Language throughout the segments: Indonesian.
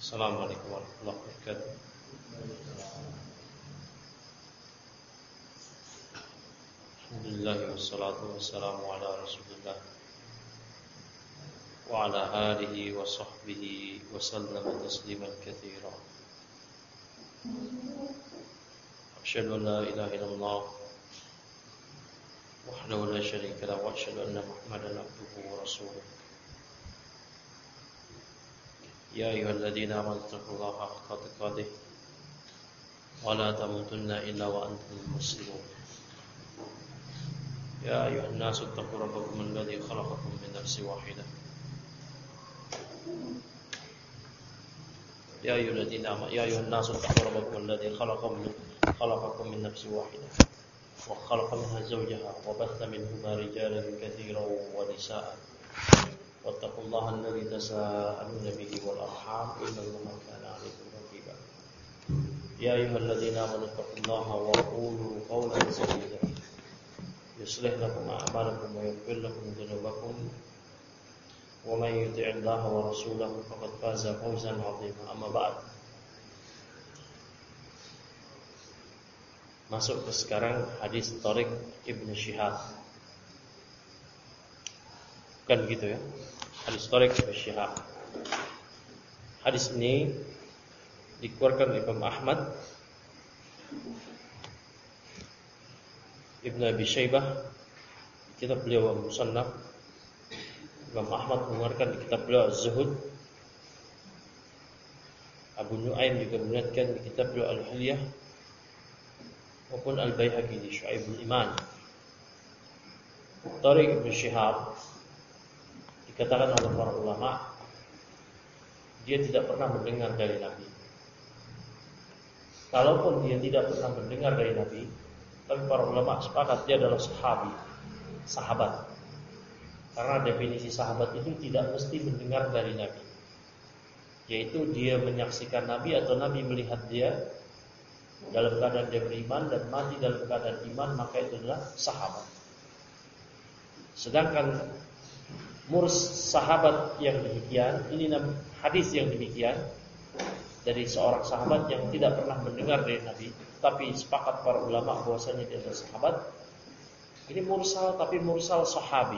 Assalamualaikum warahmatullahi wabarakatuh. Alhamdulillah wassalatu wassalamu ala Rasulillah wa ala alihi wa sahbihi wa sallama tasliman katsira. Asyhadu an la ilaha illallah wahdahu la syarika lahu wa asyhadu anna Muhammadan abduhu wa rasuluh. Ya ayyuhalladzina amanu taqullaha haqqa tuqatih wa la tamutunna illa wa antum muslimun. Ya ayyuhan nasu taqu rabbakum alladzi khalaqakum min nafsin wahidah. Ya ayyuhan nasu taqu rabbakum alladzi khalaqakum min nafsin wahidah wa khalaqa minha zawjaha wa batha minhuma rijalan katsiran wa nisaa. Wattaqullaha alladzi tasaaluna bihi wal arham innallaha kana 'alaykum raqiba. Ya ayyuhalladzina amanu taqullaha wa qulu qawlan sadida yuslih lakum a'malakum wa yaghfir lakum dhunubakum wa may yuti'illaha wa rasulahu faqad faza fawzan 'azima. Amma ba'd. Masuk ke sekarang hadis Tariq Ibnu Syihab. Bukan gitu ya. Hadis Tariq Ibnu Syihab. Hadis ini dikeluarkan oleh Imam Ahmad, Ibnu Abi Syaibah, kitab beliau Musannaf. Imam Ahmad mengeluarkan di kitab beliau Az-Zuhud. Abu Nu'aim juga mengeluarkan di kitab beliau Al-Hilyah, maupun Al-Baihaqi di Syu'aibul Iman. Tariq Ibnu Syihab dikatakan oleh para ulama, dia tidak pernah mendengar dari Nabi. Kalaupun dia tidak pernah mendengar dari Nabi, tapi para ulama sepakat dia adalah sahabat. Karena definisi sahabat itu tidak mesti mendengar dari Nabi, yaitu dia menyaksikan Nabi atau Nabi melihat dia dalam keadaan dia beriman dan mati dalam keadaan iman, maka itu adalah sahabat. Sedangkan sahabat yang demikian, ini hadis yang demikian dari seorang sahabat yang tidak pernah mendengar dari Nabi, tapi sepakat para ulama bahwasanya dia adalah sahabat. Ini mursal, tapi mursal sahabi.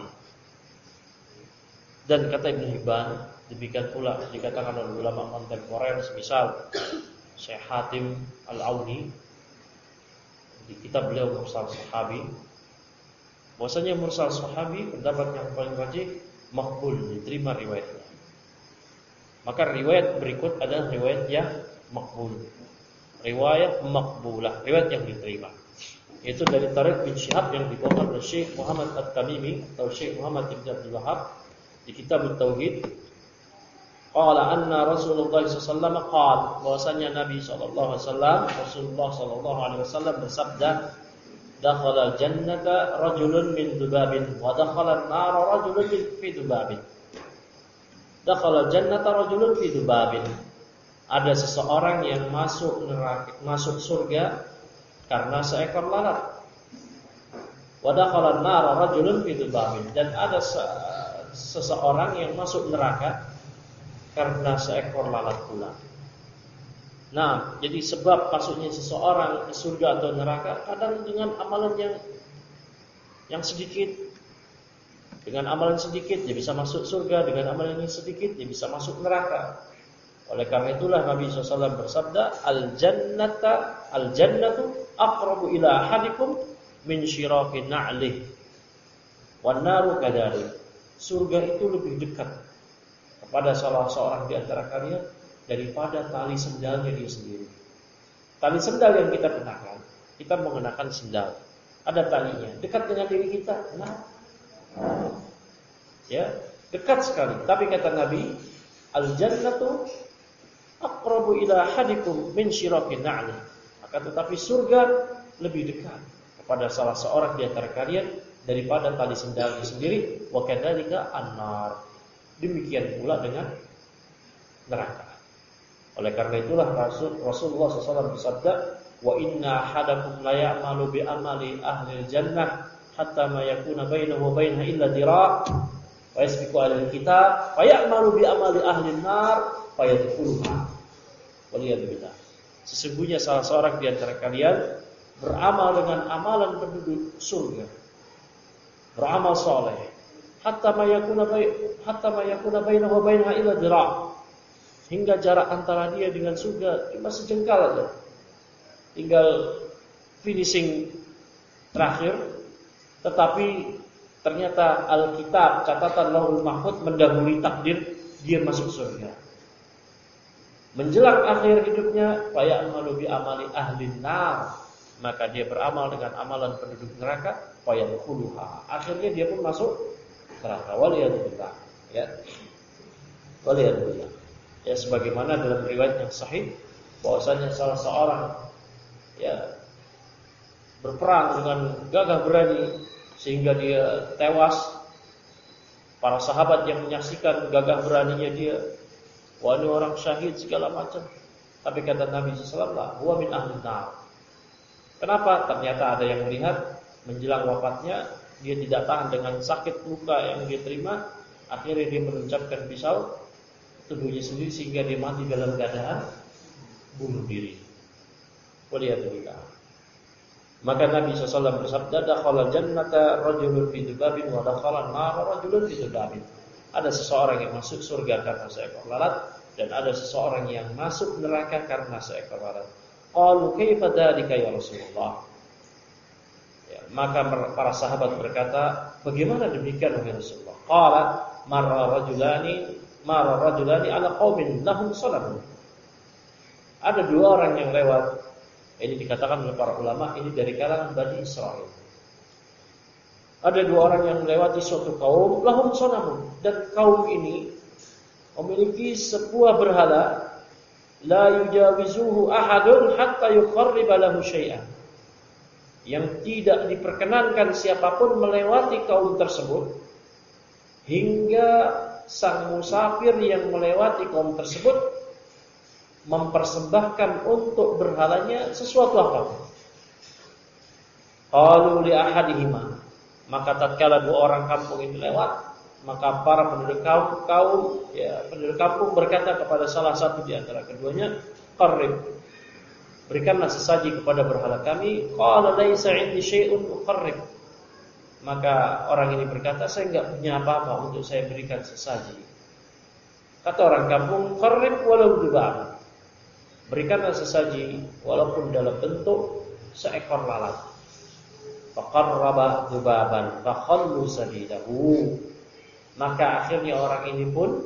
Dan kata Ibnu Hibban, demikian pula dikatakan oleh ulama kontemporer, semisal Syekh Hatim Al-Auni di kitab beliau Mursal Sahabi, bahwasanya mursal sahabi pendapat yang paling rajih makbul, diterima riwayatnya. Maka riwayat berikut adalah riwayat yang makbul, riwayat makbulah, riwayat yang diterima, yaitu dari Tariq bin Syihab yang dibawakan oleh Syekh Muhammad At-Tamimi atau Syekh Muhammad Ibn Abdul Wahhab di kitab At-Tauhid. Qala anna Rasulullah SAW qala, bahwasanya Nabi Rasulullah SAW bersabda, dakhala jannata rajulun min dzubabin wa dakhala an-nara rajulun fi dzubabin. Dakhala jannata rajulun fi dzubabin. Ada seseorang yang masuk surga karena seekor lalat. Wa dakhala an-nara rajulun fi dzubabin, dan ada seseorang yang masuk neraka karena seekor lalat pula. Nah, jadi sebab masuknya seseorang ke surga atau neraka kadang dengan amalan yang sedikit. Dengan amalan sedikit dia bisa masuk surga, dengan amalan yang sedikit dia bisa masuk neraka. Oleh karena itulah Nabi SAW bersabda, Al-jannatu aqrabu ila ahadikum min syiraqin na'lih wan naru kadzalik. Surga itu lebih dekat kepada salah seorang di antara kalian daripada tali sendalnya dia sendiri. Tali sendal yang kita kenakan, kita mengenakan sendal, ada talinya, dekat dengan diri kita. Nah, ya, dekat sekali. Tapi kata Nabi, al-jannatu aqrabu ila ahadikum min syiraqin na'li. Akan tetapi surga lebih dekat kepada salah seorang di antara kalian daripada tali sendalnya sendiri. Wa kadzalika an-nar. Demikian pula dengan neraka. Oleh karena itulah Rasulullah SAW bersabda, wa inna ahadakum la ya'malu bi amali ahli jannah hatta ma yakuna bainahu wa bainaha illa dira' wa yasbiqu alal kitab fa ya'malu bi amali ahli nar fa yadkhuluha. Waliyadzubillah. Sesungguhnya salah seorang di antara kalian beramal dengan amalan penduduk surga, beramal soleh, hatta ma yakuna bainahu wa bainaha illa dhira', hingga jarak antara dia dengan surga cuma sejengkal aja, tinggal finishing terakhir. Tetapi ternyata Alkitab, catatan Lauhul Mahfuz mendahului takdir dia masuk surga. Menjelang akhir hidupnya, faya'malu bi amali ahlin nar, maka dia beramal dengan amalan penduduk neraka, fayadkhuluha, akhirnya dia pun masuk neraka. Waliyadzubillah. Ya. Waliyadzubillah. Ya, sebagaimana dalam riwayat yang sahih bahwasanya salah seorang berperang dengan gagah berani sehingga dia tewas. Para sahabat yang menyaksikan gagah beraninya dia, wah ini orang syahid segala macam. Tapi kata Nabi sallallahu alaihi wasallam, huwa min ahlin nar. Kenapa? Ternyata ada yang melihat menjelang wafatnya dia tidak tahan dengan sakit luka yang dia terima, akhirnya dia menancapkan pisau tubuhnya sendiri sehingga dia mati dalam keadaan bunuh diri. Waliyadzubillah. Maka Nabi SAW bersabda, dakhala jannata rajulun fi dzubabin wa dakhala an-nar rajulun fi dzubabin. Ada seseorang yang masuk surga karena seekor lalat, dan ada seseorang yang masuk neraka karena seekor lalat. Qalu kaifa dzalika ya Rasulullah? Ya, maka para sahabat berkata, bagaimana demikian wahai Rasulullah? Qala marra rajulani ala qaumin lahum salamun. Ada dua orang yang lewat. Ini dikatakan oleh para ulama, ini dari kalangan Bani Israel. Ada dua orang yang melewati suatu kaum, lahum sanamun, dan kaum ini memiliki sebuah berhala, la yujawizuhu ahadun hatta yuqarriba lahu syai'an, yang tidak diperkenankan siapapun melewati kaum tersebut hingga sang musafir yang melewati kaum tersebut mempersembahkan untuk berhalanya sesuatu apapun. Qalu li ahadihima, maka tatkala dua orang kampung ini lewat, maka para penduduk kampung berkata kepada salah satu di antara keduanya, qarrib, berikanlah sesaji kepada berhala kami. Qala laisa 'indi syai'un uqarrib, maka orang ini berkata, saya enggak punya apa-apa untuk saya berikan sesaji. Kata orang kampung, qarrib walau dzubab, berikanlah sesaji walaupun dalam bentuk seekor lalat. Faqarraba dzubaban fakhallu sabilahu, maka akhirnya orang ini pun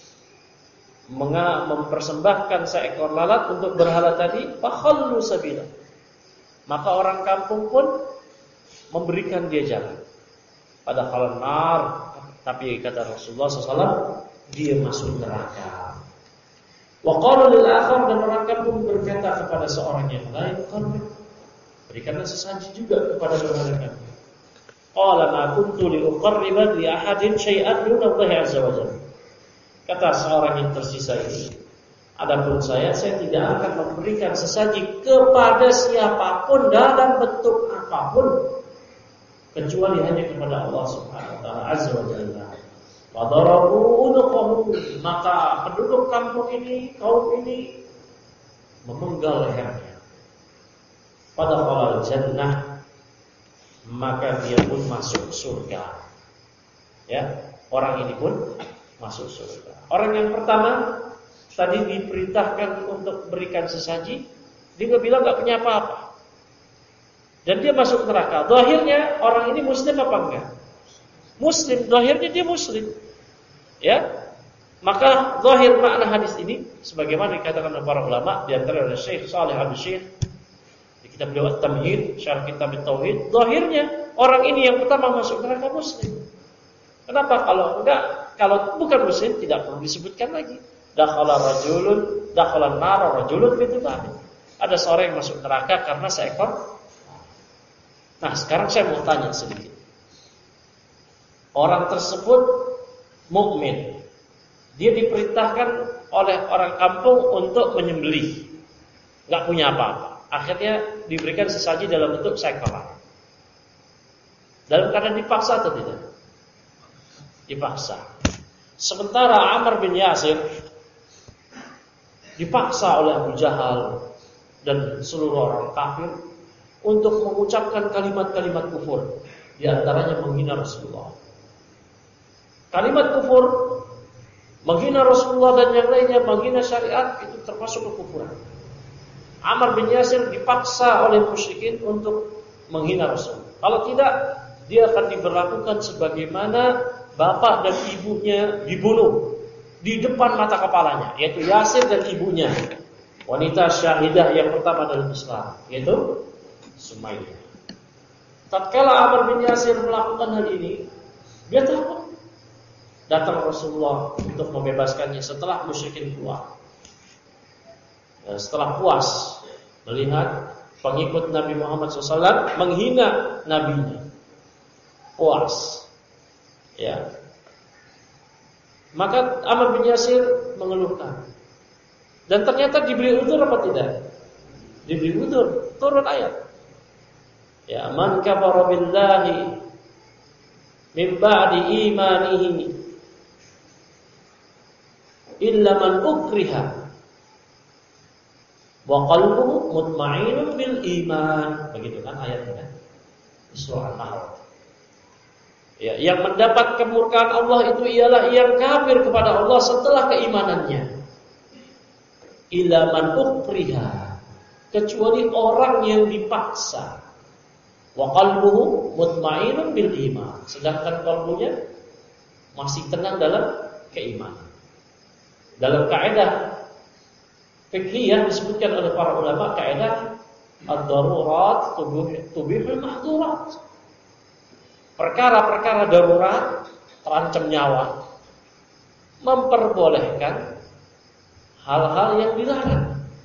mempersembahkan seekor lalat untuk berhala tadi. Fakhallu sabilahu, maka orang kampung pun memberikan dia jalan. Padahal nar, tapi kata Rasulullah SAW, dia masuk neraka. Wa qala lil akhar, dan orang kampung berkata kepada seorang yang lain, qarrib, berikanlah sesaji juga kepada berhala kami. Qala ma kuntu li uqarriba li ahadin syai'an min Allah azza wa jalla. Kata seorang yang tersisa ini, adapun saya tidak akan memberikan sesaji kepada siapapun dalam bentuk apapun kecuali hanya kepada Allah Subhanahu wa taala azza wa jalla. Wadarabu unuqahu, maka penduduk kampung ini, kaum ini memenggal lehernya. Pada qalal jannah, maka dia pun masuk surga. Ya, orang ini pun masuk surga. Orang yang pertama tadi diperintahkan untuk berikan sesaji, dia bilang enggak punya apa-apa. Dan dia masuk neraka. Zahirnya orang ini muslim apa enggak? Muslim, zahirnya dia muslim. Ya, maka zahir makna hadis ini sebagaimana dikatakan oleh para ulama, di antara oleh Syekh Shalih Al-Syekh di kitab beliau At-Tamhid, syarh kitab At-Tauhid, zahirnya orang ini yang pertama masuk neraka muslim. Kenapa? Kalau bukan muslim tidak perlu disebutkan lagi. Dakhala an-nar rajulun fi dzubabin. Ada seorang yang masuk neraka karena seekor. Nah, sekarang saya mau tanya sedikit. Orang tersebut mukmin, dia diperintahkan oleh orang kampung untuk menyembelih, nggak punya apa-apa. Akhirnya diberikan sesaji dalam bentuk seekor lalat. Dalam keadaan dipaksa atau tidak? Dipaksa. Sementara Ammar bin Yasir dipaksa oleh Abu Jahal dan seluruh orang kafir untuk mengucapkan kalimat-kalimat kufur, di antaranya menghina Rasulullah. Kalimat kufur, menghina Rasulullah dan yang lainnya, menghina syariat, itu termasuk kekufuran. Ammar bin Yasir dipaksa oleh musyrikin untuk menghina Rasul. Kalau tidak, dia akan diberlakukan sebagaimana bapak dan ibunya dibunuh di depan mata kepalanya, yaitu Yasir dan ibunya, wanita syahidah yang pertama dalam Islam, yaitu Sumayyah. Tatkala Ammar bin Yasir melakukan hal ini, dia takut. Datang Rasulullah untuk membebaskannya setelah musyrikin keluar. Setelah puas melihat pengikut Nabi Muhammad SAW menghina nabinya, puas, ya. Maka Ammar bin Yasir mengeluhkan, dan ternyata diberi udzur apa tidak? Diberi udzur, turun ayat. Ya, man kafara billahi min ba'di imanihi illa man ukriha wa qalbuhu mutma'innun bil iman. Begitu kan ayatnya kan? Surah An-Nahl. Ya, yang mendapat kemurkaan Allah itu ialah yang kafir kepada Allah setelah keimanannya. Illa man ukriha, kecuali orang yang dipaksa. Wa qalbuhu mutma'innun bil iman, sedangkan kalbunya masih tenang dalam keimanan. Dalam kaidah fikih yang disebutkan oleh para ulama, kaidah ad-darurat tubihul mahdhurat. Perkara-perkara darurat terancam nyawa memperbolehkan hal-hal yang dilarang.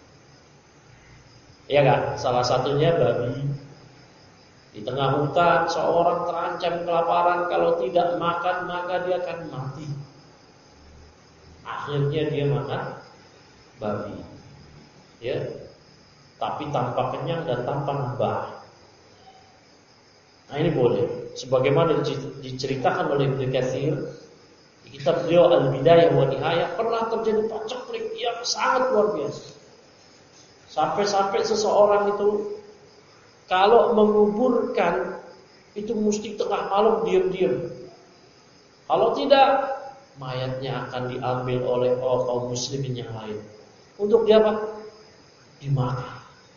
Ya kan? Salah satunya babi. Di tengah hutan seorang terancam kelaparan, kalau tidak makan maka dia akan mati. Akhirnya dia makan babi. Ya. Tapi tanpa kenyang dan tanpa nambah. Nah, ini boleh. Sebagaimana diceritakan oleh Ibnu Katsir di kitab beliau Al-Bidayah wa Nihayah, pernah terjadi paceklik yang sangat luar biasa. Sampai-sampai seseorang itu kalau menguburkan itu mesti tengah malam diam-diam. Kalau tidak, mayatnya akan diambil oleh kaum muslimin yang lain. Untuk diapa? Dimakan.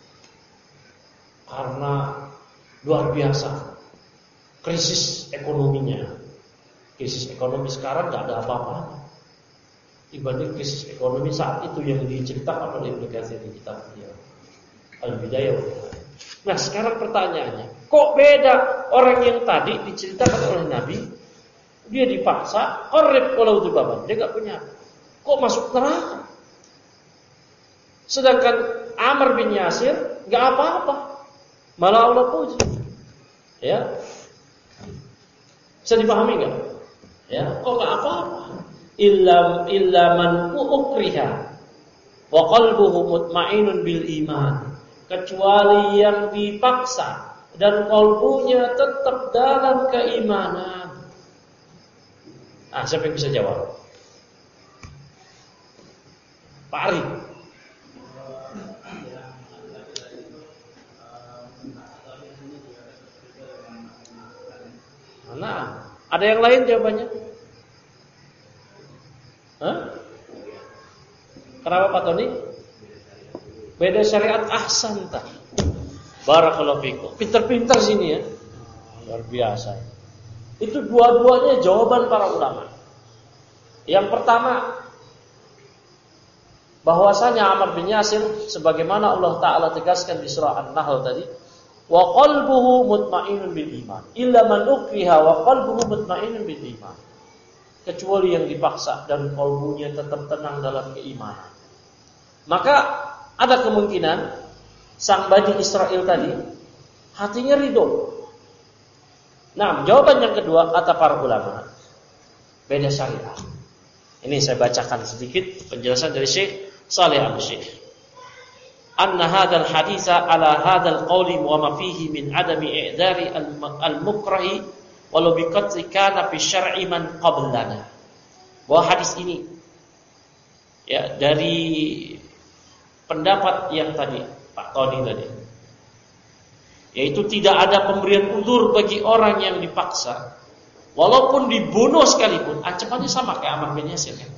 Karena luar biasa krisis ekonominya. Krisis ekonomi sekarang gak ada apa-apa dibanding krisis ekonomi saat itu yang diceritakan oleh Ibnu Katsir di kitab beliau Al-Bidayah. Nah, sekarang pertanyaannya, kok beda orang yang tadi diceritakan oleh Nabi, dia dipaksa, qarib walau dzubaban, dia gak punya, kok masuk neraka? Sedangkan Ammar bin Yasir gak apa-apa, malah Allah puji. Ya, bisa dipahami gak? Ya, kok gak apa-apa? Illa man ukriha wa qalbuhu mutma'innun bil iman, kecuali yang dipaksa dan kalbunya tetap dalam keimanan. Ah, siapa yang bisa jawab? Pak Arif. Nah, ada yang lain jawabannya? Hah? Kenapa Pak Tony? Beda syariat, ahsan tak? Barakallahu fikum. Pintar-pintar sini ya. Luar biasa. Itu dua-duanya jawaban para ulama. Yang pertama, bahwasanya Ammar bin Yasir sebagaimana Allah Ta'ala tegaskan di surah An-Nahl tadi, wa qalbuhu mutma'innun bil iman illa man ukriha wa qalbuhu mutma'innun bil iman, kecuali yang dipaksa dan kalbunya tetap tenang dalam keimanan. Maka ada kemungkinan sang Bani Israel tadi hatinya ridho. Nah, jawaban yang kedua kata para ulama, beda syariat. Ini saya bacakan sedikit penjelasan dari Syekh Saleh Al-Syekh. Anna hadzal haditsa ala hadzal qawli wa ma fihi min adami i'dari al-mukrahi walau bi qatli kana fi syar'i man qablana. Bahwa hadis ini ya dari pendapat yang tadi Pak Tony tadi, yaitu tidak ada pemberian uzur bagi orang yang dipaksa, walaupun dibunuh sekalipun, ancamannya sama kayak Ammar bin Yasir kan?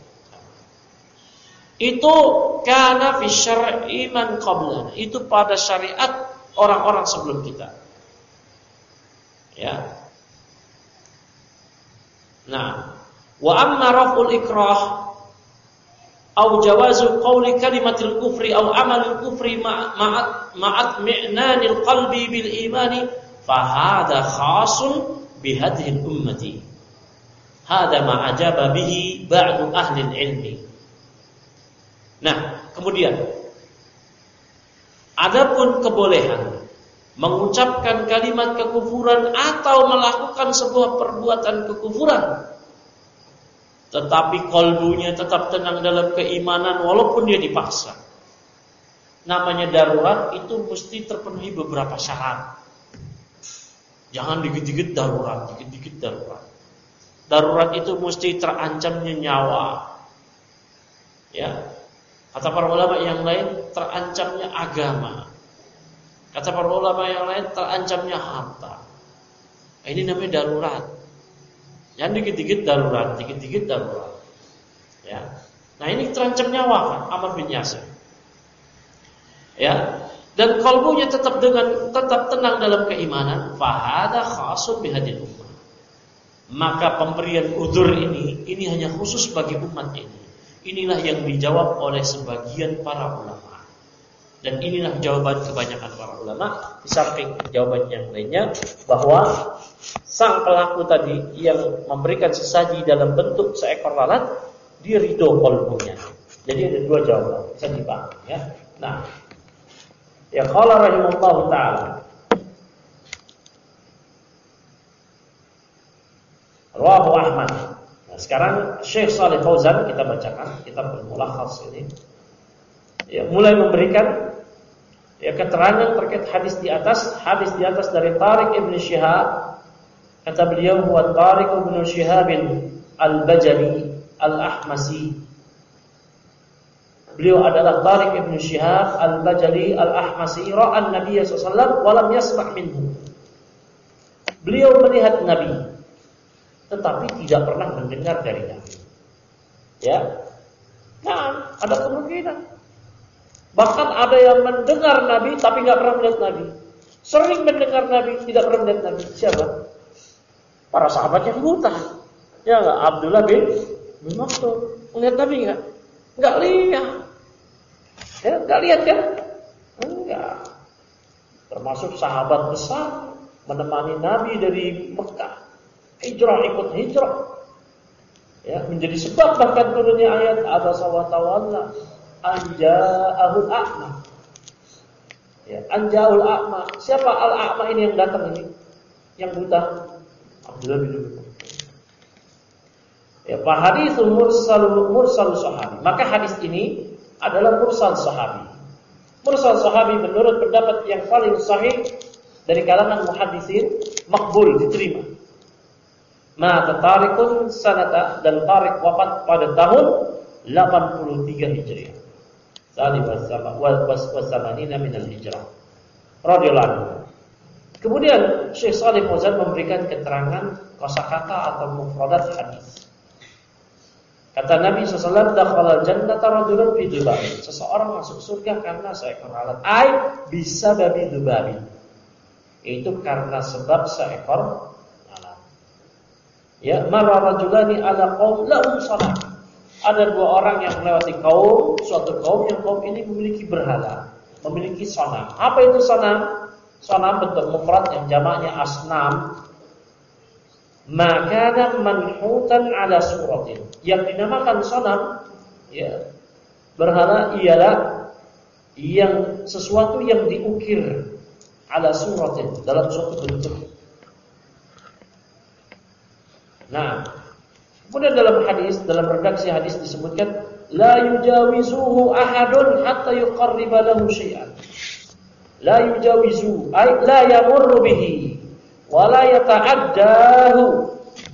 Itu kana fi syar'i man qablana, itu pada syariat orang-orang sebelum kita. Ya. Nah, wa amma raf'ul ikrah au jawazu qawli kalimatil kufri au amalil kufri ma'at mi'nanil qalbi bil imani fa hadha khasun bi hadhihi ummati. Hadha ma ajaba bihi ba'du ahli ilmi. Nah, kemudian adapun kebolehan mengucapkan kalimat kekufuran atau melakukan sebuah perbuatan kekufuran, tetapi kalbunya tetap tenang dalam keimanan walaupun dia dipaksa. Namanya darurat itu mesti terpenuhi beberapa syarat. Jangan dikit-dikit darurat, dikit-dikit darurat. Darurat itu mesti terancamnya nyawa. Ya. Kata para ulama yang lain terancamnya agama. Kata para ulama yang lain terancamnya harta. Ini namanya darurat. Yang dikit-dikit darurat, dikit-dikit darurat. Ya. Nah, ini terancam nyawa kan Ammar bin Yasir. Ya. Dan kalbunya tetap tenang dalam keimanan, fa hadza khasun bihadil ummah. Maka pemberian uzur ini hanya khusus bagi umat ini. Inilah yang dijawab oleh sebagian para ulama. Dan inilah jawaban kebanyakan para ulama. Di samping jawaban yang lainnya, bahwa sang pelaku tadi yang memberikan sesaji dalam bentuk seekor lalat, dia ridho qalbunya. Jadi ada dua jawaban, bisa dipahami ya. Nah, ya qala rahimahullahu taala. Rawahu Ahmad. Nah, sekarang Syekh Shalih Fauzan kita bacakan kitab Al-Mulakhas ini. Ya, mulai memberikan ya keterangan terkait hadis di atas dari Tariq Ibn Shihab. Kata beliau, huwa Tariq Ibn Shihab Al-Bajali Al-Ahmasi. Beliau adalah Tariq Ibn Shihab Al-Bajali Al-Ahmasi, ra'a an-nabiy sallallahu alaihi wasallam wa lam yasma' minhu. Beliau melihat Nabi tetapi tidak pernah mendengar dari Nabi. Ya. Nah, ada kemungkinan. Bahkan ada yang mendengar Nabi tapi enggak pernah melihat Nabi. Sering mendengar Nabi, tidak pernah melihat Nabi. Siapa? Para sahabat yang buta. Ya enggak? Abdullah bin Mas'ud. Melihat Nabi enggak? Enggak lihat. Ya, enggak lihat kan? Enggak. Termasuk sahabat besar menemani Nabi dari Mekah. Ikut hijrah. Ya, menjadi sebab bahkan turunnya ayat abasa wa tawalla anja'ahul a'ma. Ya, anja'ul a'ma. Siapa al-a'ma ini yang datang ini? Yang buta? Abdullah bin Mas'ud. Ya, fa haditsul mursal sahabi. Maka hadis ini adalah mursal sahabi. Mursal sahabi menurut pendapat yang paling sahih dari kalangan muhaddisin makbul, diterima. Mata Tariqun sanata, dan Tariq wafat pada tahun 83 Hijriah. Sali wasamanina minal hijrah. Radhiyallahu anhu. Kemudian Syekh Shalih Fauzan memberikan keterangan kosakata atau mufradat hadis. Kata Nabi SAW, dakhala jannata rajulun fi dzubabin. Seseorang masuk surga karena seekor lalat. Bisa babi dzubabin. Itu karena sebab seekor. Ya, marra rajulani ala qaum lahum sanam. Ada dua orang yang melewati suatu kaum yang kaum ini memiliki berhala, memiliki sanam. Apa itu sanam? Sanam bentuk mufrad yang jamaknya asnam. Maka manhutan ala suratin. Yang dinamakan sanam, ya, berhala ialah yang sesuatu yang diukir ala suratin, dalam suatu bentuk. Nah, kemudian dalam redaksi hadis disebutkan la yujawizuhu ahadun hatta yuqarriba lahu syai'an. La yujawizu ay la yamurru bihi wa la yata'addahu.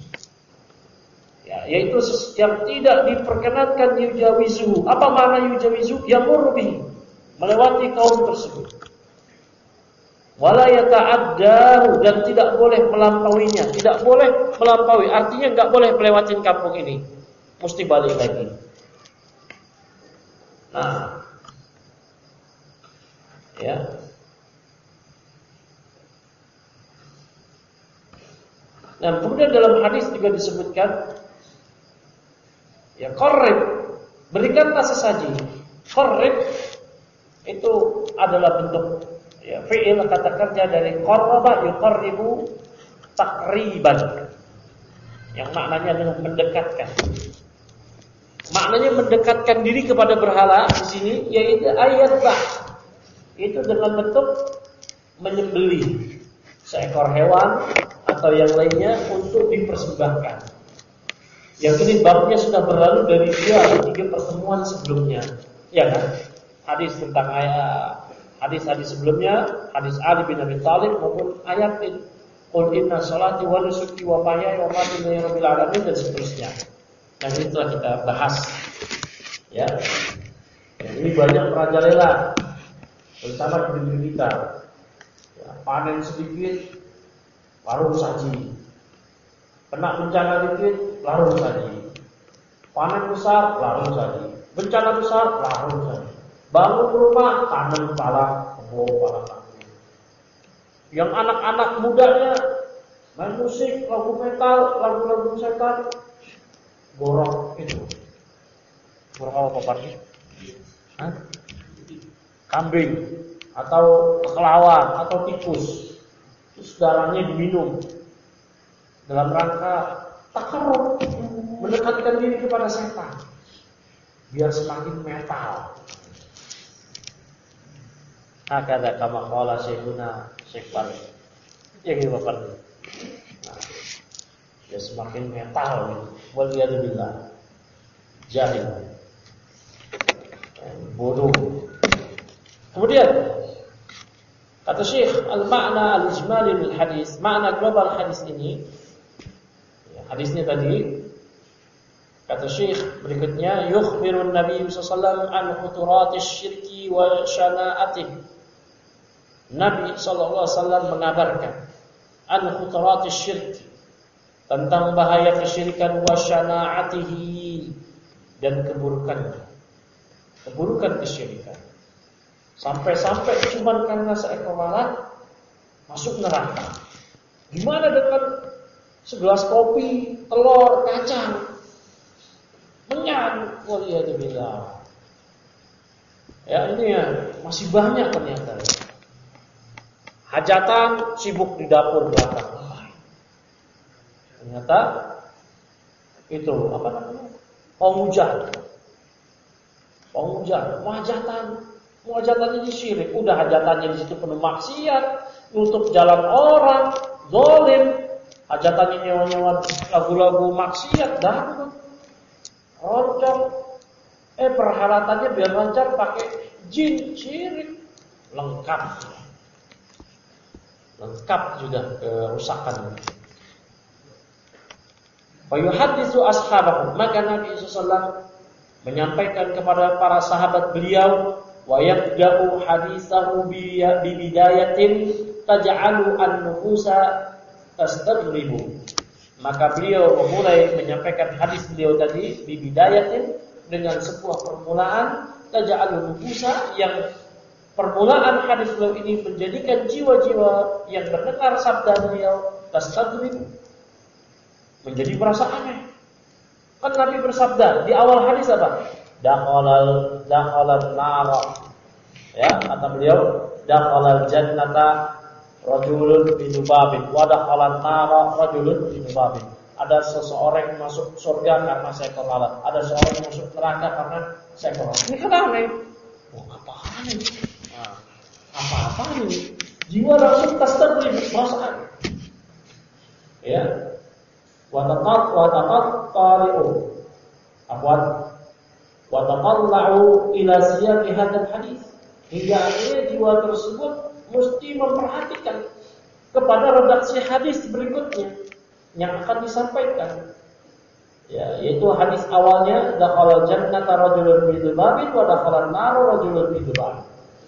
Ya, yaitu yang tidak diperkenankan yujawizuhu. Apa makna yujawizu? Yamurru bihi. melewati kaum tersebut. Wala yata'addahu, dan tidak boleh melampauinya, tidak boleh melampaui, artinya enggak boleh melewati kampung ini, mesti balik lagi. Nah, ya. Nah, kemudian dalam hadis juga disebutkan, ya qarrib, berikanlah sesaji. Qarrib itu adalah bentuk ya fi'il kata kerja dari qarraba yuqarribu taqriban, yang maknanya adalah mendekatkan. Maknanya mendekatkan diri kepada berhala di sini yaitu ayat bah. Itu dengan bentuk menyembelih seekor hewan atau yang lainnya untuk dipersembahkan. Yang ini babnya sudah berlalu dari 2 atau 3 pertemuan sebelumnya, ya kan? Hadis tentang hadis-hadis sebelumnya, hadis Ali bin Abi Thalib maupun ayat Qul inna sholati wa nusuki wa mahyaya wa mamati lillahi rabbil alamin dan seterusnya. Nah, ini telah kita bahas. Ya. Dan ini banyak merajalela terutama di negeri kita. Ya, panen sedikit larung saji. Kena bencana dikit larung saji. Panen besar larung saji. Bencana besar larung saji. Bangun rumah tanam pala kangkung. Yang anak-anak mudanya main musik, lagu metal, lagu-lagu setan, borok itu. Borok apa paparnya? Hah? Kambing atau kelawar atau tikus. Terus darahnya diminum dalam rangka takarrub, mendekatkan diri kepada setan biar semakin metal. Hakada kama qala Syekhuna Syekh Bari. Ya gitu Bapak. Nah, ya semakin metal gitu. Waliyadzubillah. Jahil. Bodoh. Kemudian kata Syekh al-ma'na al-ijmali lil hadis, makna global hadis ini. Ya, hadisnya tadi kata Syekh berikutnya, yukhbirun Nabi sallallahu alaihi wasallam an khuturatis syirki wa syana'atihi. Nabi sallallahu alaihi wasallam mengabarkan an khuturatis syirki, tentang bahaya kesyirikan wa syana'atihi, dan keburukannya. Keburukan kesyirikan. Sampai-sampai cuma karena seekor lalat masuk neraka. Gimana dengan segelas kopi, telur, kacang? Menyan, waliyadzubillah. Ya ini ya, masih banyak ternyata. Hajatan sibuk di dapur belakang. Ternyata itu apa namanya? Pengujan, muajatannya di syirik. Udah hajatannya di situ penuh maksiat, nutup jalan orang, zalim. Hajatannya nyewa-nyewa lagu-lagu maksiat, dah. Roncong, perhalatannya biar lancar pakai jin, syirik, lengkap sudah kerusakan. Wa yuhaddisu ashabahu, maka Nabi SAW menyampaikan kepada para sahabat beliau, wa yabda'u hadisahu bi bidayatin taj'alu an-nufusa tastaghribu. Maka beliau memulai menyampaikan hadis beliau tadi bi bidayatin, dengan sebuah permulaan taj'alu nufusa, yang permulaan hadis beliau ini menjadikan jiwa-jiwa yang mendengar sabda beliau tastaghribu, menjadi merasa aneh. Kan Nabi bersabda di awal hadis apa? Dakhalal nar. Ya, kata beliau, dakhalal jannata rajulun bidubabin wa dakhalan nar rajulun bidubabin. Ada seseorang yang masuk surga karena seekor lalat, ada seorang yang masuk neraka karena seekor lalat. Ini kan aneh. Apaan ini? Nah, apa ini? Jiwa langsung tastaghribu, merasa aneh. Ya. Wa taqallu ila siyaqi hadzal hadis, hingga akhirnya jiwa tersebut mesti memperhatikan kepada redaksi hadis berikutnya yang akan disampaikan. Ya, yaitu hadis awalnya dakhala jannata rajulun bidubabin wa dakhala an-nar rajulun bidubabin.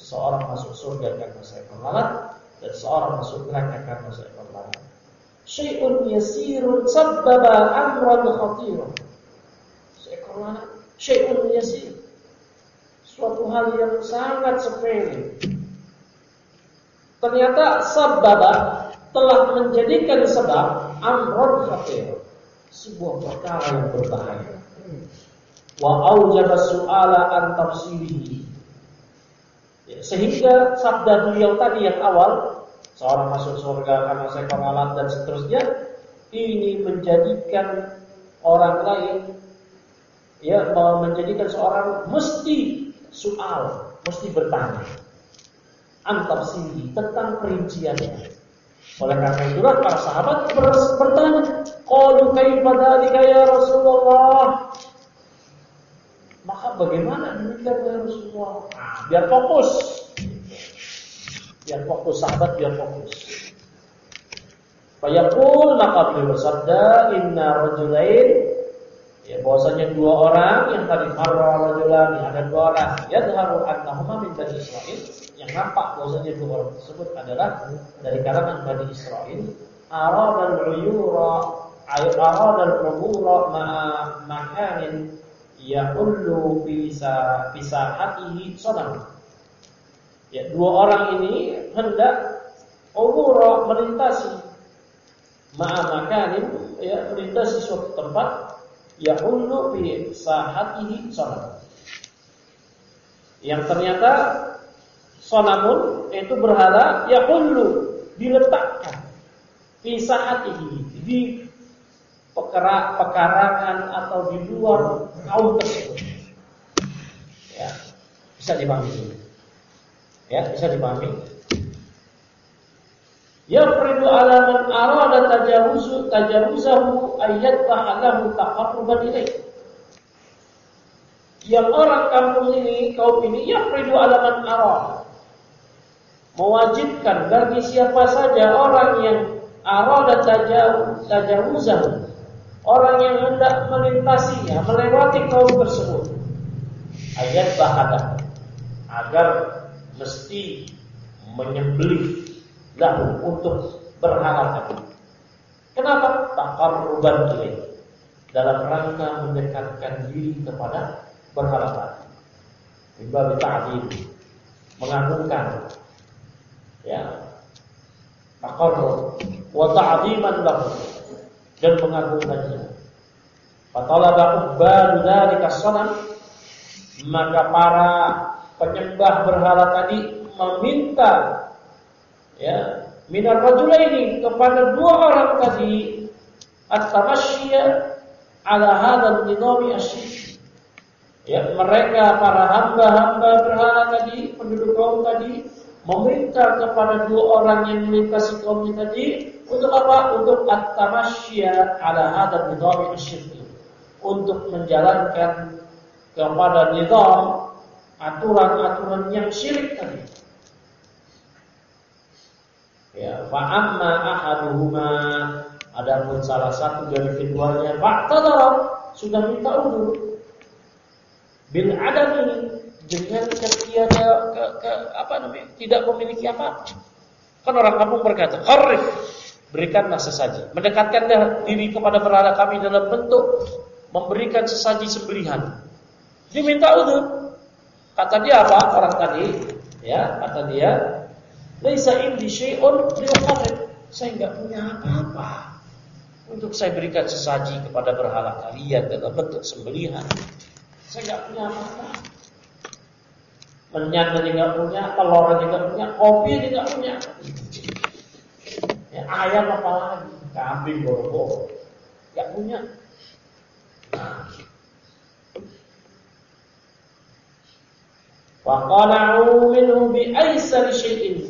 seseorang masuk surga karena seekor lalat dan seseorang masuk neraka karena seekor lalat. Syai'un yasirun sabbaba amran khatiran. Seekor lalat, syai'un yasir. Suatu hal yang sangat sepele. Ternyata sabbaba telah menjadikan sebab amran khatiran. Sebuah perkara yang berbahaya. Wa aujaba su'ala an tafsirihi. Sehingga sabda beliau tadi yang awal, seorang masuk surga karena seekor lalat dan seterusnya, ini menjadikan orang lain, menjadikan seorang mesti soal, mesti bertanya an tafsirihi, tentang perinciannya. Oleh karena itulah para sahabat bertanya, qalu kaifa dzalika ya Rasulullah? Maka bagaimana demikian ya Rasulullah? Biar fokus. Biar fokus sahabat, biar fokus. Fayaqul, maka beliau bersabda, inna rajulain, ya bahwasanya dua orang yang tadi marra rajulani, ada dua orang, yadharu annahuma min Bani Israil, yang nampak bahwasanya dua orang tersebut adalah dari kalangan Bani Israil. Aradal ubura ma'a makanin yaqullu bisa hatihi sonam. Ya, dua orang ini hendak ubura melintasi ma'a makanin, ya, melintasi suatu tempat yaqullu bisa hatihi sonam. Yang ternyata sonamun itu berhala yaqullu diletakkan fi sa'atihi, di pekarangan atau di luar kaum tersebut. Ya, bisa dipahami. Ya, bisa dipahami. Yafridu ala man arada tajawuzahu ayyadbaha lahu taqarruban ilaih. Yang orang kampung ini, kaum ini, yafridu ala man arada, mewajibkan bagi siapa saja orang yang arada tajawuzahu, orang yang hendak melintasinya, melewati kaum tersebut, ayat bahadah, agar mesti menyembelih lahu untuk berhala tadi. Kenapa? Taqarruban ilaih, dalam rangka mendekatkan diri kepada berhala tadi. Bimba ta'zim, mengagungkan, ya, taqarrub wa ta'ziman lahu, dan mengagungkannya. Fatalaba ubbadu dzalika sanam, maka para penyembah berhala tadi meminta, ya, minar rajulaini, kepada dua orang tadi, at-tamasyya ala hadzal nizami asy-syirki. Ya, mereka para hamba-hamba berhala tadi, penduduk kaum tadi, meminta kepada dua orang yang melintasi kaumnya tadi untuk apa? Untuk at-tamasyya ala hadzal nizami asy-syirki, untuk menjalankan kepada nizam, aturan-aturan yang syirik tadi. Ya, fa amma ahaduhuma, adapun salah satu dari keduanya, fa'tadara, sudah minta udzur, bil adami, dengan ketiada tidak memiliki apa-apa. Kan orang kampung berkata, kharif, berikanlah sesaji, mendekatkanlah diri kepada berhala kami dalam bentuk memberikan sesaji sembelihan. Diminta udzur. Kata dia apa? Orang tadi, ya, kata dia, laisa indi syai'un liqarrib, saya enggak punya apa-apa untuk saya berikan sesaji kepada berhala kalian dalam bentuk sembelihan. Saya enggak punya apa-apa. Menyan aja enggak punya, telur aja enggak punya, kopi aja enggak punya. Ya, ayam apa lagi? Kambing boro-boro. Enggak punya. Nah, wa qana'u minhu bi aisar syai'in,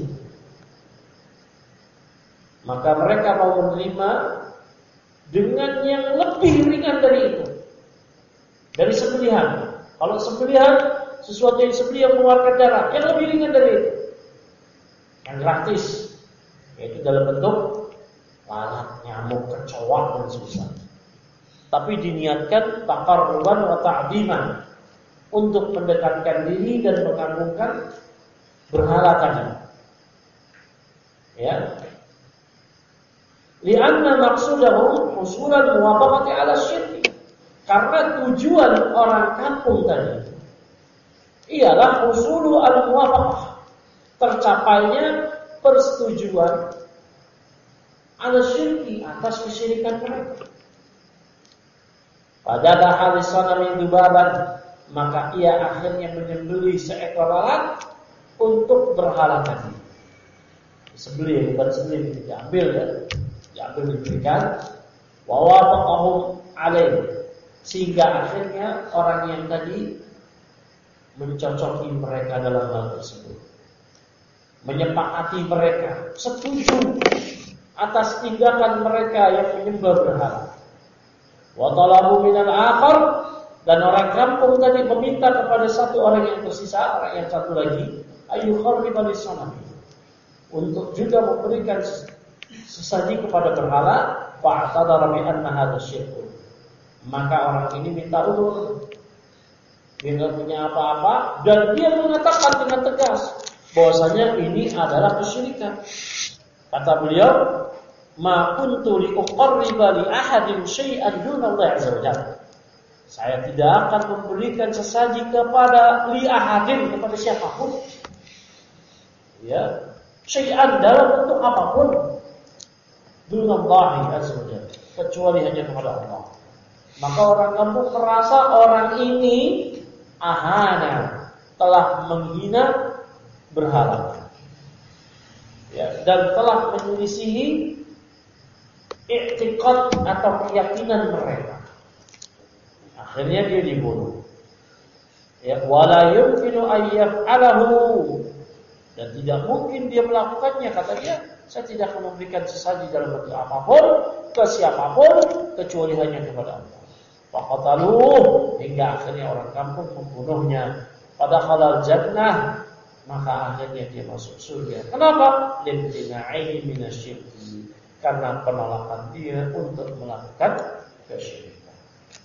maka mereka mau menerima dengan yang lebih ringan dari itu, dari sembelihan. Kalau sembelihan, sesuatu yang sembelih yang mengeluarkan darah, yang lebih ringan dari itu, yang gratis, yaitu dalam bentuk lalat, nyamuk, kecoa dan sebagainya. Tapi diniatkan taqarruban wa ta'ziman, untuk mendekatkan diri dan mengagungkan berhala tadi. Ya. Lianna maqsudahum husulal muwafaqati 'ala syirk. Karena tujuan orang kampung tadi ialah husulu al-muwafaqah, tercapainya persetujuan ala syirki, atas kesyirikan mereka. Pada halis sanami dubaban, maka ia akhirnya menyembelih seekor lalat untuk berhala tadi. Disembelih, bukan sembelih, diambil ya, diambil diberikan. Wa wafaqahum alaih, sehingga akhirnya orang yang tadi mencocoki mereka dalam hal tersebut, menyepakati mereka, setuju atas tindakan mereka yang menyembah berhala. Wa talabu minal akhar, dan orang kampung tadi meminta kepada satu orang yang tersisa, orang yang satu lagi, ayu kharriba lisanami, untuk juga memberikan sesaji kepada berhala. Fa'tadara bi anna hadha syirk. Maka orang ini minta uzur, dia tidak punya apa-apa, dan dia mengatakan dengan tegas bahwasanya ini adalah kesyirikan. Kata beliau, ma kuntu li uqarriba li ahadin syai'an duna Allah azza wa jalla. Saya tidak akan memberikan sesaji kepada li ahadin, kepada siapapun, ya, syai'an dalam bentuk apapun, duna Allah azza wa jalla, kecuali hanya kepada Allah. Maka orang kampung merasa orang ini ahana, telah menghina berhala, ya, dan telah menyelisihi i'tiqad atau keyakinan mereka. Akhirnya dia dibunuh. Ya, wala yumkinu an yaf'alahu, dan tidak mungkin dia melakukannya. Kata dia, saya tidak akan memberikan sesaji dalam bentuk apapun ke siapapun kecuali hanya kepada Allah. Faqataluh, hingga akhirnya orang kampung membunuhnya. Pada halal jannah, maka akhirnya dia masuk surga. Kenapa? Limtina'ihi minasyirki, karena penolakan dia untuk melakukan kesyirikan.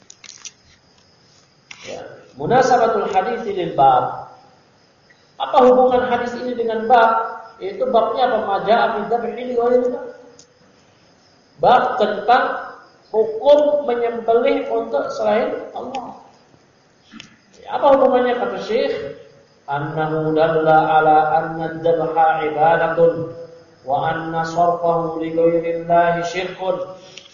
Ya, munasabatul hadits lil bab. Apa hubungan hadis ini dengan bab? Yaitu babnya apa? Maja'a fi dzabhi ghairihi. Bab tentang hukum menyembelih untuk selain Allah. Apa hubungannya, kata Syekh? Annahu dalla ala anna dzabha ibadatun wa anna sarfahu li ghairillahi syirkun.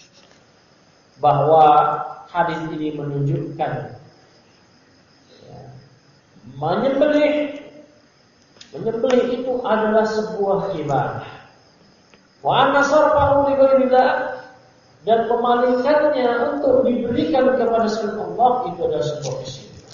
Bahwa hadis ini menunjukkan, ya, menyembelih itu adalah sebuah ibadah. Wa anna sarfahu li ghairillah, dan pemalikannya untuk diberikan kepada selain Allah itu adalah sebuah kesyirikan.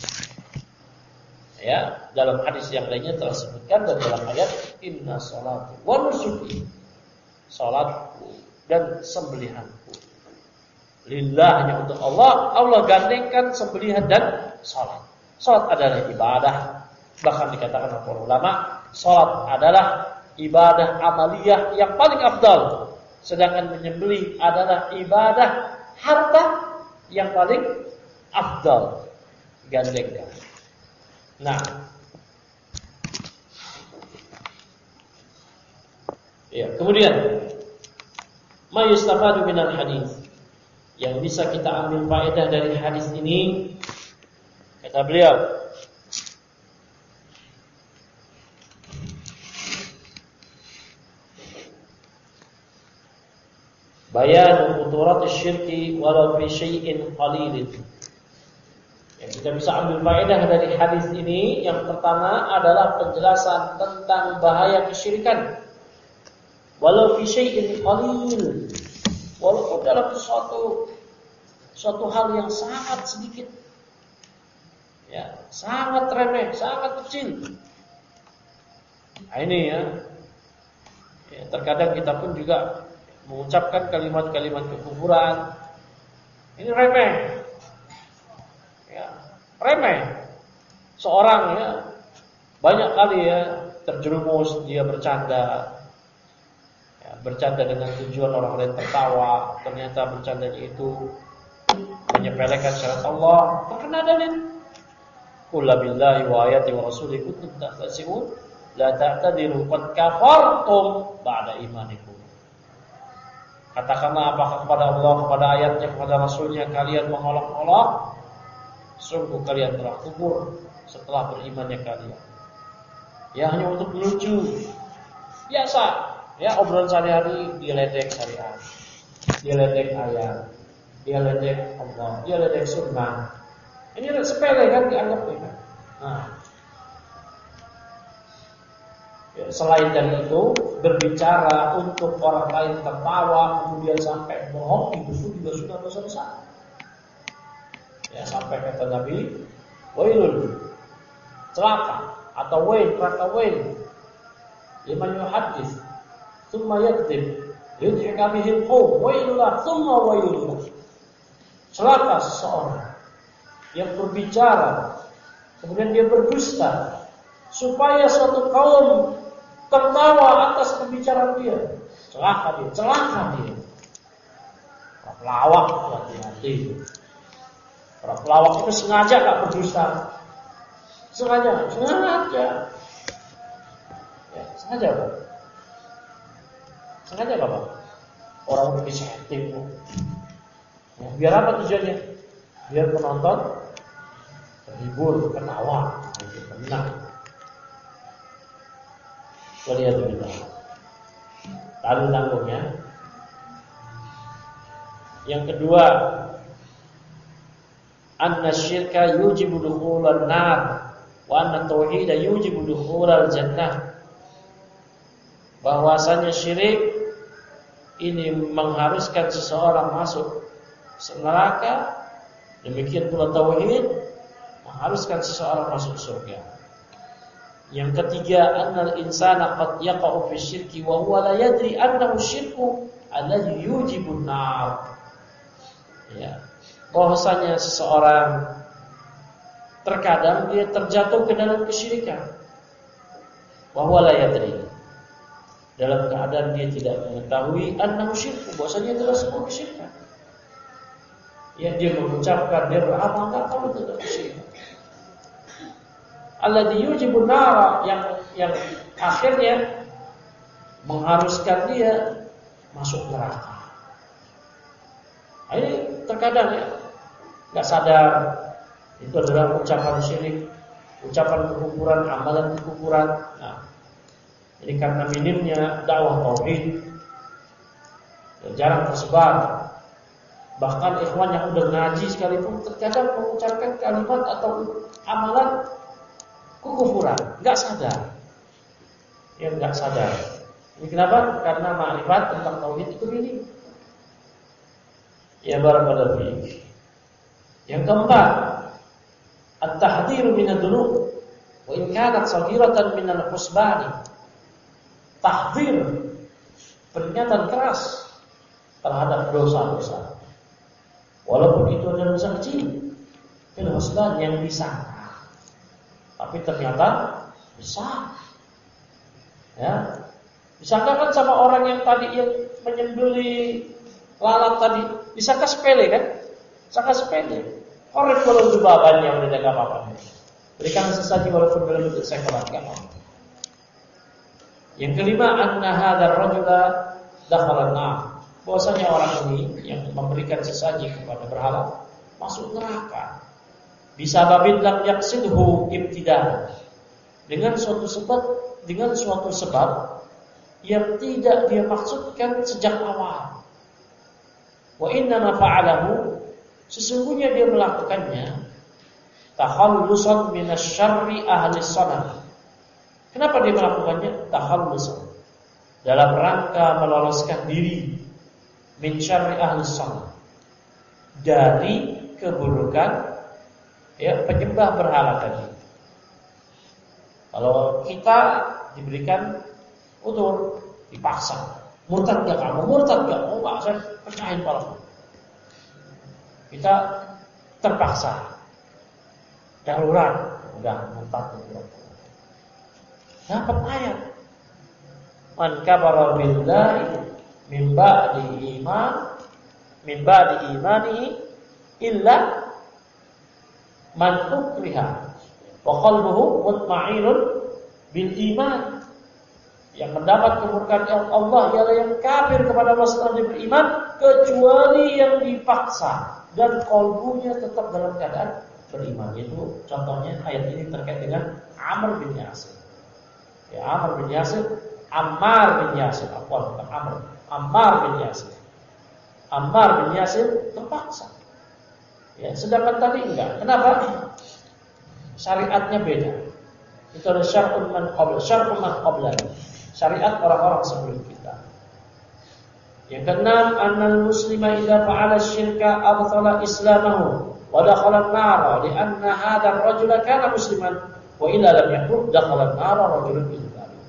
Ya, dalam hadis yang lainnya telah disebutkan, dan dalam ayat inna sholati wa nusuki, salatku dan sembelihanku lillah, hanya untuk Allah. Allah gandengkan sembelihan dan salat. Salat adalah ibadah, bahkan dikatakan oleh para ulama, salat adalah ibadah amaliyah yang paling afdal. Sedangkan menyembelih adalah ibadah harta yang paling afdal, gandengkan. Nah, ya, kemudian ma yustafadu minal hadis, yang bisa kita ambil faedah dari hadis ini, kata beliau, bayan khuturat syirki walau fi syai'in qalilin. Yang kita bisa ambil faedah dari hadis ini, yang pertama adalah penjelasan tentang bahaya kesyirikan. Walau fi syai'in qalil, walaupun dalam suatu hal yang sangat sedikit, ya, sangat remeh, sangat kecil. Nah, ini ya, terkadang kita pun juga mengucapkan kalimat-kalimat kekufuran. Ini remeh, ya, remeh. Seorang, ya, banyak kali ya terjerumus, dia bercanda, ya, bercanda dengan tujuan orang lain tertawa. Ternyata bercandanya itu menyepelekan syariat Allah, terkena dalil. Qul billahi wa ayati wa rasulihi kuntum tastahzi'un. la ta'tadiru qad kafartum ba'da imanikum. Katakanlah apakah kepada Allah, kepada ayatnya, kepada Rasulnya kalian mengolok-olok? Sungguh kalian telah kufur setelah berimannya kalian. Ya hanya untuk melucu. Biasa, ya obrolan sehari-hari dia ledek syariat. Dia ledek ayat. Dia ledek Allah, dia ledek sunnah. Ini sepele kan dianggapnya. Nah, selain dari itu berbicara untuk orang lain tertawa kemudian sampai bohong itu juga sudah dosa besar. Ya sampai kata Nabi, wailun, celaka atau wail, kata wail, liman yuhaddits, thumma yakdzib, yudhika bihi al-qawm, wailullah, thumma wailullah. Celaka seseorang yang berbicara kemudian dia berdusta supaya suatu kaum tertawa atas pembicaraan dia. Celaka dia. Para pelawak hati-hati. Para pelawak itu sengaja gak berdusta. Sengaja. Ya, sengaja Pak. Sengaja gak Pak? Orang udah disetting. Ya, biar apa tujuannya? Biar penonton terhibur, ketawa, tenang. Waliyadzubillah. Tanggung-tanggungnya. Yang kedua, anna syirka yujibu dukhulan nar wa anna tauhida yujibu dukhulal jannah. Bahwasanya syirik ini mengharuskan seseorang masuk neraka, demikian pula tauhid mengharuskan seseorang masuk surga. Yang ketiga, annal insana qad yaqa'u fi syirki wa huwa la yadri annahu syirku alladhi yujibun nar. Ya, bahwasanya seseorang terkadang dia terjatuh ke dalam kesyirikan. Wa huwa la yadri. Dalam keadaan dia tidak mengetahui annahu syirku, bahwasanya itu adalah sebuah kesyirikan. Ya, dia mengucapkan, dia beramal, enggak tahu itu kesyirikan. Alladzi yujibun nar, yang akhirnya mengharuskan dia masuk neraka. Nah, ini terkadang ya enggak sadar itu adalah ucapan syirik, ucapan kekufuran, amalan kekufuran. Nah, ini karena minimnya dakwah tauhid, jarang tersebar. Bahkan ikhwan yang udah ngaji sekalipun terkadang mengucapkan kalimat atau amalan kekufuran, enggak sadar. Ya enggak sadar. Ini kenapa? Karena makrifat tentang tauhid itu minim. Ya barakallahu fiik. Yang keempat, at-tahdhiru minadz-dzunub wa in kanat saghiratan minal husbani. Tahdhir, peringatan keras terhadap dosa-dosa. Walaupun itu adalah dosa kecil, husban yang disangka, tapi ternyata besar. Ya, disangka kan sama orang yang tadi yang menyembelih lalat tadi, disangka sepele kan? Sangka sepele. Korek kalau jubabannya udah enggak apa-apa. Berikan sesaji walaupun dalam bentuk sekolah enggak apa-apa. Yang kelima, anna hadzal rajula dakhala an-nar. Bahwasanya orang ini yang memberikan sesaji kepada berhala masuk neraka. Bisa babin lam yaqsidhu ibtida'an. Dengan suatu sebab yang tidak dia maksudkan sejak awal. Wa inna ma fa'alahu, sesungguhnya dia melakukannya takhallusan minasyarri ahli sanah. Kenapa dia melakukannya? Takhallusan, dalam rangka meloloskan diri min syarri ahli sanah, dari keburukan ya penyembah berhala tadi. Kalau kita diberikan utur, dipaksa, murtad gak kamu? Murtad gak? Oh enggak, saya pecahin kepala. Kita terpaksa, darurat, udah murtad. Dapat ayat, man kafara billahi min ba'di imanihi illa man ukriha wa qalbuhu mutma'innun bil iman. Yang mendapat kemurkaan Allah ialah yang kafir kepada Allah setelah dia beriman, kecuali yang dipaksa dan kalbunya tetap dalam keadaan beriman. Itu contohnya ayat ini terkait dengan Amr bin Yasir. Ya, Amr bin Yasir, Ammar bin Yasir, bukan Amr, Ammar bin Yasir. Ammar bin Yasir terpaksa. Ya, sedangkan tadi enggak. Kenapa? Syariatnya beda. Itu ada syar'un man qabla. Syariat orang-orang sebelum kita. Yang keenam, annal muslima idza fa'ala syirka abthala islamahu wa dakhala an-nar li'anna hadha ar-rajula kana musliman wa illa lam yakun dakhala an-nar rajulun bil dzalik.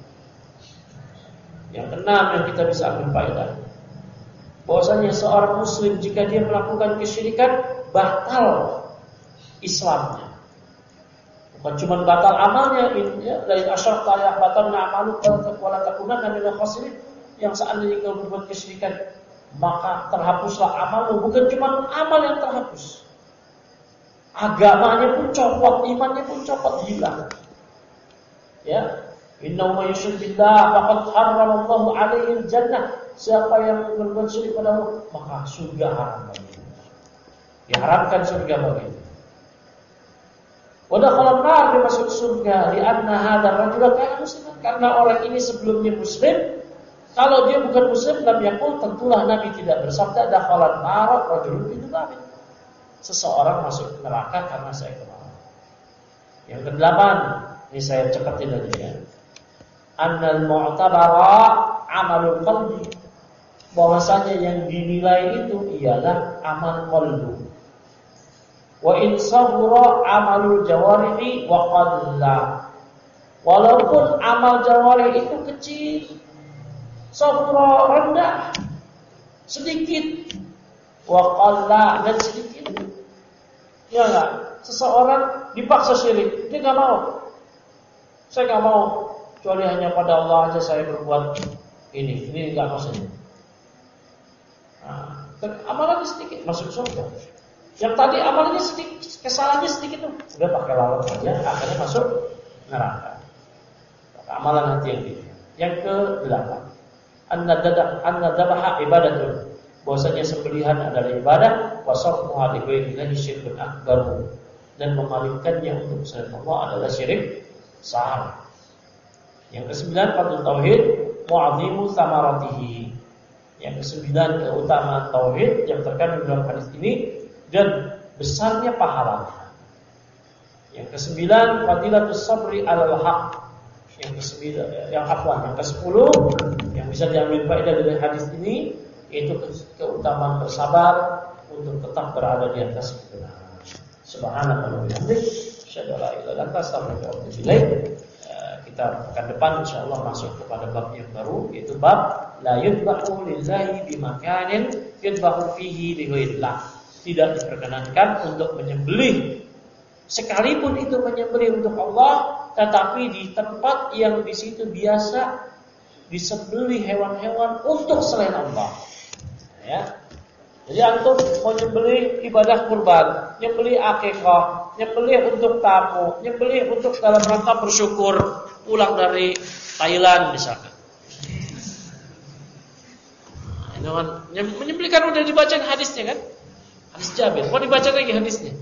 Yang keenam yang kita bisa ambil faedah, bahwasanya seorang muslim jika dia melakukan kesyirikan batal Islamnya. Bukan cuma batal amalnya, ya, dari asyrak ya batalna amalu wala takunanna minal khasirin. Yang seandainya kau berbuat kesyirikan maka terhapuslah amalmu. Bukan cuma amal yang terhapus, agamanya pun copot, imannya pun copot, hilang. Ya, innahu may yusyrik billah faqad harrama Allahu 'alaihi al-jannah. Siapa yang berbuat syirik pada Allah maka surga haram baginya. Diharamkan surga baginya. Wadah kalau nar dia masuk surga li'anna hadzal rajula kana musliman, karena orang ini sebelumnya muslim. Kalau dia bukan muslim lam yaqul, tentulah Nabi tidak bersabda dakhalan nar rajulun bidzalik. Seseorang masuk neraka karena saya kenal. Yang kedelapan, ini saya cepetin aja ya. Annal mu'tabara amalul qalbi. Bahwasanya yang dinilai itu ialah amal qalbu. Wa in sabura amalul jawarihi wa qalla. Walaupun amal jawarih itu kecil, sabura rendah, sedikit, wa qalla dan sedikit. Ya enggak? Seseorang dipaksa syirik, dia enggak mau. Saya enggak mau, kecuali hanya pada Allah aja saya berbuat ini enggak maksudnya. Nah, amalannya sedikit masuk surga. Yang tadi amalnya sedikit, kesalahannya sedikit tuh, udah pakai lalat saja, akhirnya masuk neraka. Amalan hati yang ini. Yang ke-8, an-nadzabaha ibadatun. Bahwasanya sembelihan adalah ibadah, wa sarfuha li ghairillahi syirkun akbar. Dan memalingkannya untuk selain Allah adalah syirik besar. Yang ke-9, fadlul tauhid mu'azimu thamaratihi. Yang ke-9, keutamaan tauhid yang terkandung dalam hadis ini dan besarnya pahalanya. Yang ke-9, fadilatus sabri 'alal haq. Yang ke-9, yang ke-10 yang bisa diambil faedah dari hadis ini yaitu keutamaan bersabar untuk tetap berada di atas kebenaran. Subhanallah wa bihamdihi, asyhadu an la ilaha illa anta, astaghfiruka wa atubu ilaik. Kita akan depan insyaallah masuk kepada bab yang baru, yaitu bab la yudbahu lillahi bimakanin yudbahu fihi li ghairillah. Tidak diperkenankan untuk menyembelih, sekalipun itu menyembelih untuk Allah, tetapi di tempat yang di situ biasa disembelih hewan-hewan untuk selain Allah. Ya. Jadi antum mau nyembelih ibadah kurban, nyembelih akikah, nyembelih untuk tamu, nyembelih untuk dalam rangka bersyukur pulang dari Thailand misalkan. Nah, ini kan menyembelih kan udah dibacain hadisnya kan? Hadis Jabir, mau dibaca lagi hadisnya.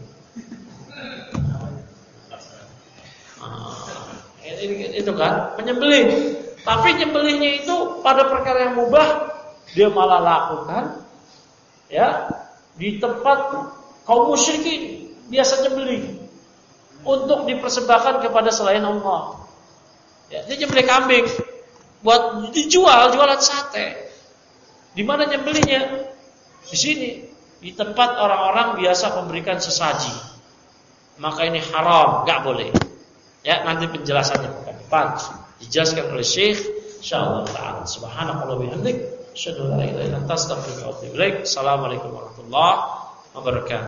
Itu kan menyembelih. Tapi nyembelihnya itu pada perkara yang mubah dia malah lakukan, ya, di tempat kaum musyrikin biasa nyembelih untuk dipersembahkan kepada selain Allah. Ya, dia nyembelih kambing buat dijual, jualan sate. Di mana nyembelihnya? Di sini. Di tempat orang-orang biasa memberikan sesaji. Maka ini haram, enggak boleh. Ya, nanti penjelasannya pekan depan dijelaskan oleh Syekh insyaallah taala. Subhanallahi wa bihamdihi, asyhadu an la ilaha illa anta, astaghfiruka wa atubu ilaik. Assalamualaikum warahmatullahi wabarakatuh.